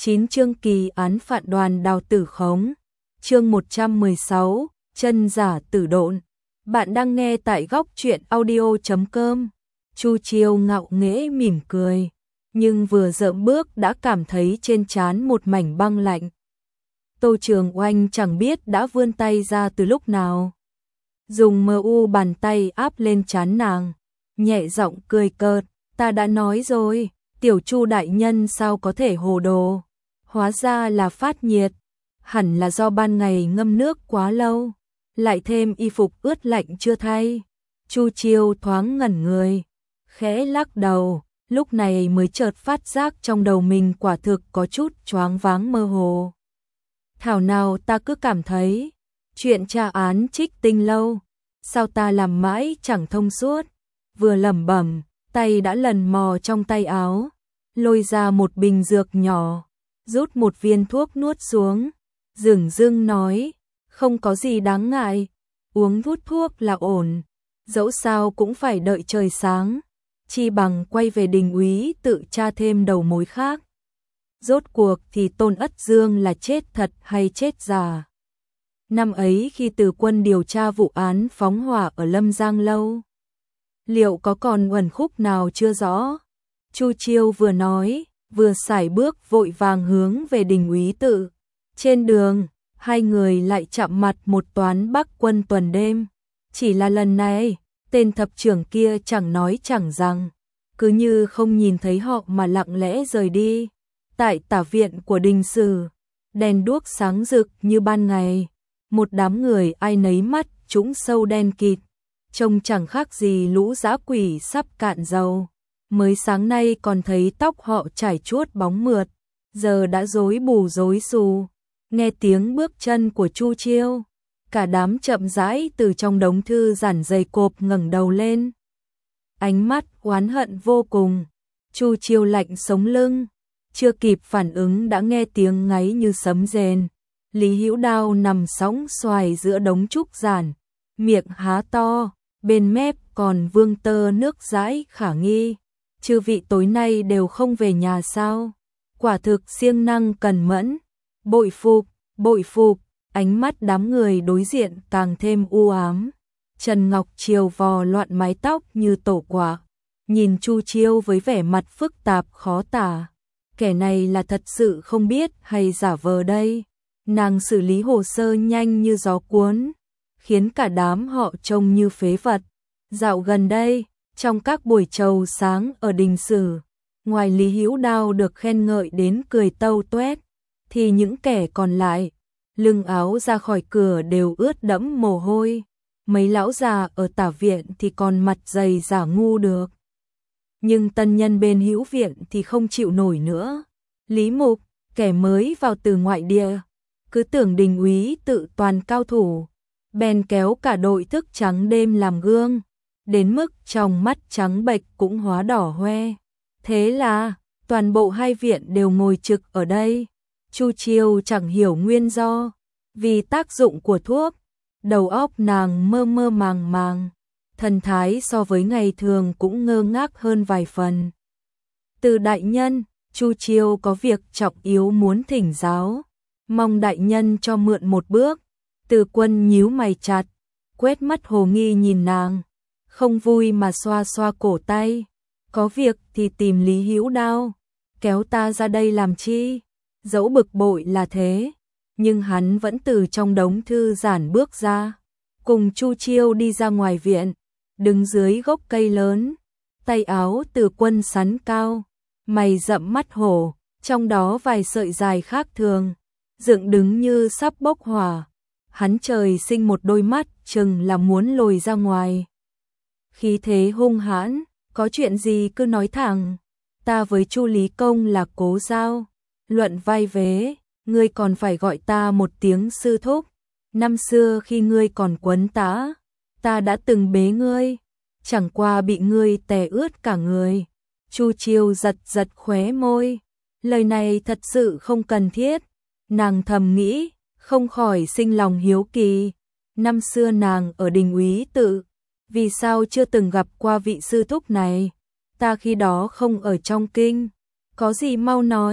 9 chương kỳ án phạt Đoàn Đào tử khống. Chương 116, chân giả tử độn. Bạn đang nghe tại góc truyện audio.com. Chu Chiêu ngạo nghễ mỉm cười, nhưng vừa dậm bước đã cảm thấy trên trán một mảnh băng lạnh. Tô Trường Oanh chẳng biết đã vươn tay ra từ lúc nào, dùng mờ u bàn tay áp lên trán nàng, nhẹ giọng cười cợt, ta đã nói rồi, tiểu Chu đại nhân sao có thể hồ đồ, hóa ra là phát nhiệt, hẳn là do ban ngày ngâm nước quá lâu, lại thêm y phục ướt lạnh chưa thay. Chu Chiêu thoáng ngẩn người, khẽ lắc đầu, lúc này mới chợt phát giác trong đầu mình quả thực có chút choáng váng mơ hồ. Thảo nào ta cứ cảm thấy chuyện tra án Trích Tinh lâu, sao ta làm mãi chẳng thông suốt. Vừa lẩm bẩm, tay đã lần mò trong tay áo, lôi ra một bình dược nhỏ, rút một viên thuốc nuốt xuống, dửng dưng nói, không có gì đáng ngại, uống hút thuốc là ổn, dẫu sao cũng phải đợi trời sáng, chi bằng quay về Đình úy tự tra thêm đầu mối khác. Rốt cuộc thì Tôn Ất Dương là chết thật hay chết giả? Năm ấy khi Từ Quân điều tra vụ án phóng hỏa ở Lâm Giang lâu, liệu có còn uẩn khúc nào chưa rõ? Chu Chiêu vừa nói, vừa sải bước vội vàng hướng về Đình úy tự. Trên đường, hai người lại chạm mặt một toán Bắc quân tuần đêm. Chỉ là lần này, tên thập trưởng kia chẳng nói chẳng rằng, cứ như không nhìn thấy họ mà lặng lẽ rời đi. Tại tả viện của Đình Sử, đèn đuốc sáng rực như ban ngày, một đám người ai nấy mắt trũng sâu đen kịt, trông chẳng khác gì lũ dã quỷ sắp cạn dầu. Mới sáng nay còn thấy tóc họ trải chuốt bóng mượt, giờ đã rối bù rối xù. Nghe tiếng bước chân của Chu Chiêu, cả đám chậm rãi từ trong đống thư giản dày cộp ngẩng đầu lên. Ánh mắt oán hận vô cùng. Chu Chiêu lạnh sống lưng, chưa kịp phản ứng đã nghe tiếng ngáy như sấm rền. Lý Hữu Đao nằm sóng xoài giữa đống trúc giản, miệng há to, bên mép còn vương tơ nước dãi khả nghi. Chư vị tối nay đều không về nhà sao? Quả thực siêng năng cần mẫn. Bội phục, ánh mắt đám người đối diện càng thêm u ám. Trần Ngọc Triều vò loạn mái tóc như tổ quả, nhìn Chu Chiêu với vẻ mặt phức tạp khó tả. Kẻ này là thật sự không biết hay giả vờ đây? Nàng xử lý hồ sơ nhanh như gió cuốn, khiến cả đám họ trông như phế vật. Dạo gần đây, trong các buổi trầu sáng ở Đình Sử, ngoài Lý Hữu Đao được khen ngợi đến cười tâu tuét, thì những kẻ còn lại, lưng áo ra khỏi cửa đều ướt đẫm mồ hôi. Mấy lão già ở tả viện thì còn mặt dày giả ngu được. Nhưng tân nhân bên Hữu viện thì không chịu nổi nữa. Lý Mục, kẻ mới vào từ ngoại địa, cứ tưởng Đình úy tự toàn cao thủ, bèn kéo cả đội thức trắng đêm làm gương, đến mức trong mắt trắng bệch cũng hóa đỏ hoe. Thế là toàn bộ hai viện đều ngồi trực ở đây. Chu Chiêu chẳng hiểu nguyên do, vì tác dụng của thuốc, đầu óc nàng mơ mơ màng màng, thần thái so với ngày thường cũng ngơ ngác hơn vài phần. Từ đại nhân, Chu Chiêu có việc trọng yếu muốn thỉnh giáo, mong đại nhân cho mượn một bước. Từ Quân nhíu mày chặt, quét mắt hồ nghi nhìn nàng, không vui mà xoa xoa cổ tay. Có việc thì tìm Lý Hữu Đao, kéo ta ra đây làm chi? Dẫu bực bội là thế, nhưng hắn vẫn từ trong đống thư giản bước ra, cùng Chu Chiêu đi ra ngoài viện, đứng dưới gốc cây lớn, tay áo Từ Quân sắn cao, mày rậm mắt hổ, trong đó vài sợi dài khác thường, dựng đứng như sắp bốc hỏa. Hắn trời sinh một đôi mắt chừng là muốn lồi ra ngoài. Khí thế hung hãn, có chuyện gì cứ nói thẳng, ta với Chu Lý Công là cố giao, luận vai vế, ngươi còn phải gọi ta một tiếng sư thúc. Năm xưa khi ngươi còn quấn tã, ta đã từng bế ngươi, chẳng qua bị ngươi tè ướt cả người. Chu Chiêu giật giật khóe môi, lời này thật sự không cần thiết. Nàng thầm nghĩ, không khỏi sinh lòng hiếu kỳ. Năm xưa nàng ở Đình úy tự, vì sao chưa từng gặp qua vị sư thúc này? Ta khi đó không ở trong kinh, có gì mau nói.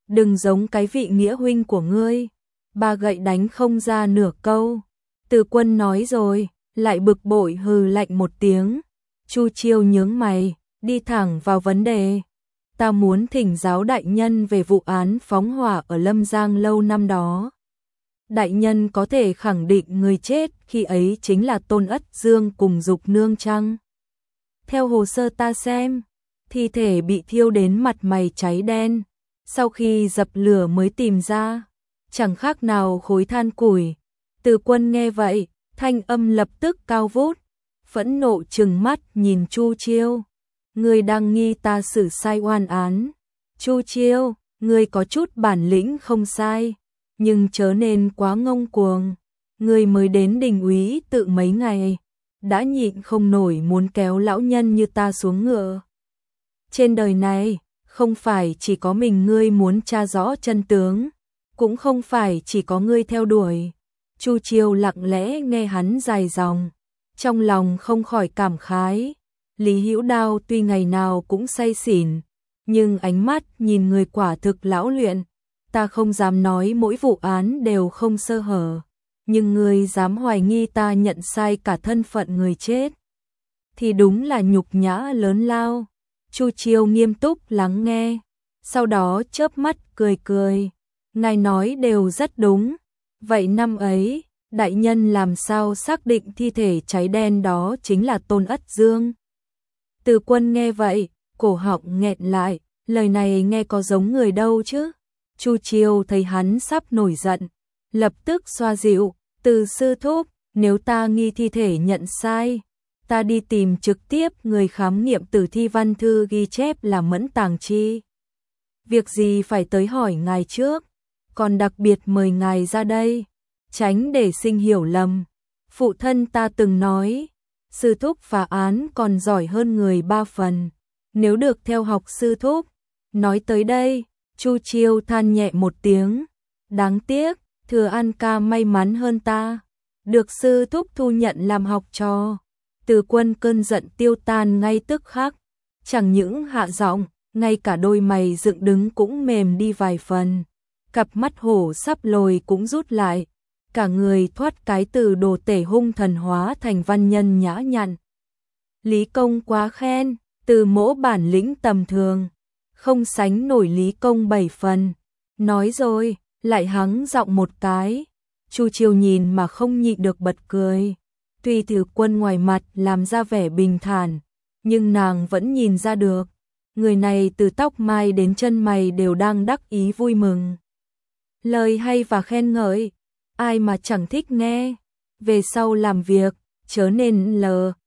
đừng giống cái vị nghĩa huynh của ngươi, ba gậy đánh không ra nửa câu. Từ Quân nói rồi, lại bực bội hừ lạnh một tiếng. Chu Chiêu nhướng mày, đi thẳng vào vấn đề. Ta muốn thỉnh giáo đại nhân về vụ án phóng hỏa ở Lâm Giang lâu năm đó. Đại nhân có thể khẳng định người chết khi ấy chính là Tôn Ất Dương cùng Dục Nương chăng? Theo hồ sơ ta xem, thi thể bị thiêu đến mặt mày cháy đen, sau khi dập lửa mới tìm ra, chẳng khác nào khối than củi. Từ Quân nghe vậy, thanh âm lập tức cao vút, phẫn nộ trừng mắt nhìn Chu Chiêu. Ngươi đang nghi ta xử sai oan án. Chu Chiêu, ngươi có chút bản lĩnh không sai, nhưng chớ nên quá ngông cuồng. Ngươi mới đến Đình úy tự mấy ngày, đã nhịn không nổi muốn kéo lão nhân như ta xuống ngựa. Trên đời này, không phải chỉ có mình ngươi muốn tra rõ chân tướng, cũng không phải chỉ có ngươi theo đuổi. Chu Chiêu lặng lẽ nghe hắn dài dòng, trong lòng không khỏi cảm khái. Lý Hữu Đao tuy ngày nào cũng say xỉn, nhưng ánh mắt nhìn người quả thực lão luyện. Ta không dám nói mỗi vụ án đều không sơ hở, nhưng ngươi dám hoài nghi ta nhận sai cả thân phận người chết, thì đúng là nhục nhã lớn lao. Chu Chiêu nghiêm túc lắng nghe, sau đó chớp mắt cười cười. Ngài nói đều rất đúng. Vậy năm ấy, đại nhân làm sao xác định thi thể cháy đen đó chính là Tôn Ất Dương? Từ Quân nghe vậy, cổ họng nghẹn lại, lời này nghe có giống người đâu chứ? Chu Chiêu thấy hắn sắp nổi giận, lập tức xoa dịu. Từ sư thúc, nếu ta nghi thi thể nhận sai, ta đi tìm trực tiếp người khám nghiệm tử thi văn thư ghi chép là Mẫn Tàng Chi. Việc gì phải tới hỏi ngài trước, còn đặc biệt mời ngài ra đây, tránh để sinh hiểu lầm. Phụ thân ta từng nói, sư thúc phá án còn giỏi hơn người 3 phần, nếu được theo học sư thúc. Nói tới đây, Chu Chiêu than nhẹ một tiếng, đáng tiếc, Thừa An ca may mắn hơn ta, được sư thúc thu nhận làm học trò. Từ Quân cơn giận tiêu tan ngay tức khắc, chẳng những hạ giọng, ngay cả đôi mày dựng đứng cũng mềm đi vài phần, cặp mắt hổ sắp lồi cũng rút lại, cả người thoát cái từ đồ tể hung thần hóa thành văn nhân nhã nhặn. Lý công quá khen, từ mỗ bản lĩnh tầm thường, không sánh nổi Lý công 7 phần. Nói rồi, lại hắng giọng một cái. Chu Chiêu nhìn mà không nhịn được bật cười. Tuy Từ Quân ngoài mặt làm ra vẻ bình thản, nhưng nàng vẫn nhìn ra được, người này từ tóc mai đến chân mày đều đang đắc ý vui mừng. Lời hay và khen ngợi, ai mà chẳng thích nghe. Về sau làm việc, chớ nên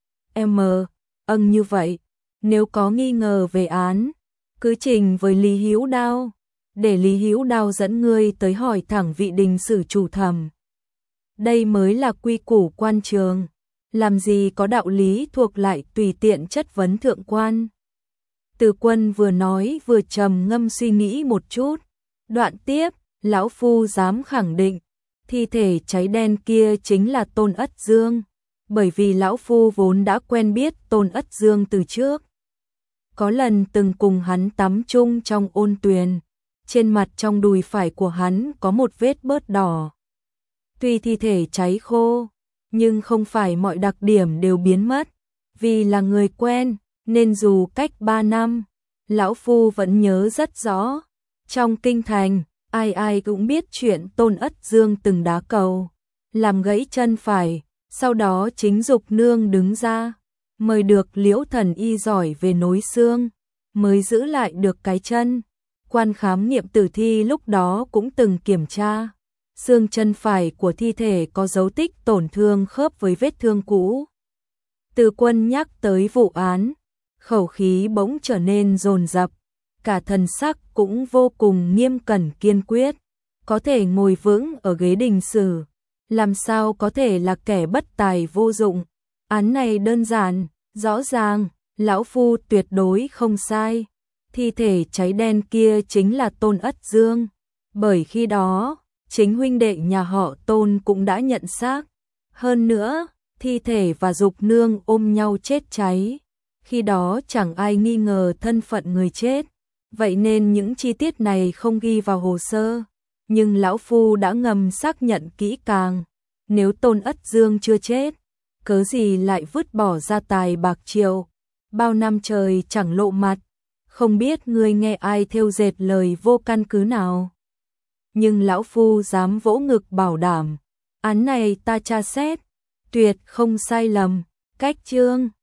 như vậy. Nếu có nghi ngờ về án, cứ trình với Lý Hữu Đao, để Lý Hữu Đao dẫn ngươi tới hỏi thẳng vị đình sử chủ thẩm. Đây mới là quy củ quan trường, làm gì có đạo lý thuộc lại tùy tiện chất vấn thượng quan. Từ Quân vừa nói vừa trầm ngâm suy nghĩ một chút, đoạn tiếp, lão phu dám khẳng định, thi thể cháy đen kia chính là Tôn Ất Dương, bởi vì lão phu vốn đã quen biết Tôn Ất Dương từ trước. Có lần từng cùng hắn tắm chung trong ôn tuyền, trên mặt trong đùi phải của hắn có một vết bớt đỏ. Tuy thi thể cháy khô, nhưng không phải mọi đặc điểm đều biến mất, vì là người quen, nên dù cách 3 năm, lão phu vẫn nhớ rất rõ. Trong kinh thành, ai ai cũng biết chuyện Tôn Ất Dương từng đá cầu, làm gãy chân phải, sau đó chính Dục Nương đứng ra, mời được Liễu thần y giỏi về nối xương, mới giữ lại được cái chân. Quan khám nghiệm tử thi lúc đó cũng từng kiểm tra, xương chân phải của thi thể có dấu tích tổn thương khớp với vết thương cũ. Từ Quân nhắc tới vụ án, khẩu khí bỗng trở nên dồn dập, cả thần sắc cũng vô cùng nghiêm cẩn kiên quyết. Có thể ngồi vững ở ghế đình sử, làm sao có thể là kẻ bất tài vô dụng. Án này đơn giản, rõ ràng, lão phu tuyệt đối không sai. Thi thể cháy đen kia chính là Tôn Ất Dương, bởi khi đó, chính huynh đệ nhà họ Tôn cũng đã nhận xác. Hơn nữa, thi thể và Dục Nương ôm nhau chết cháy, khi đó chẳng ai nghi ngờ thân phận người chết. vậy nên những chi tiết này không ghi vào hồ sơ. Nhưng lão phu đã ngầm xác nhận kỹ càng, nếu Tôn Ất Dương chưa chết, cớ gì lại vứt bỏ gia tài bạc triệu, bao năm trời chẳng lộ mặt, không biết ngươi nghe ai thêu dệt lời vô căn cứ nào. Nhưng lão phu dám vỗ ngực bảo đảm, án này ta tra xét, tuyệt không sai lầm, cách chương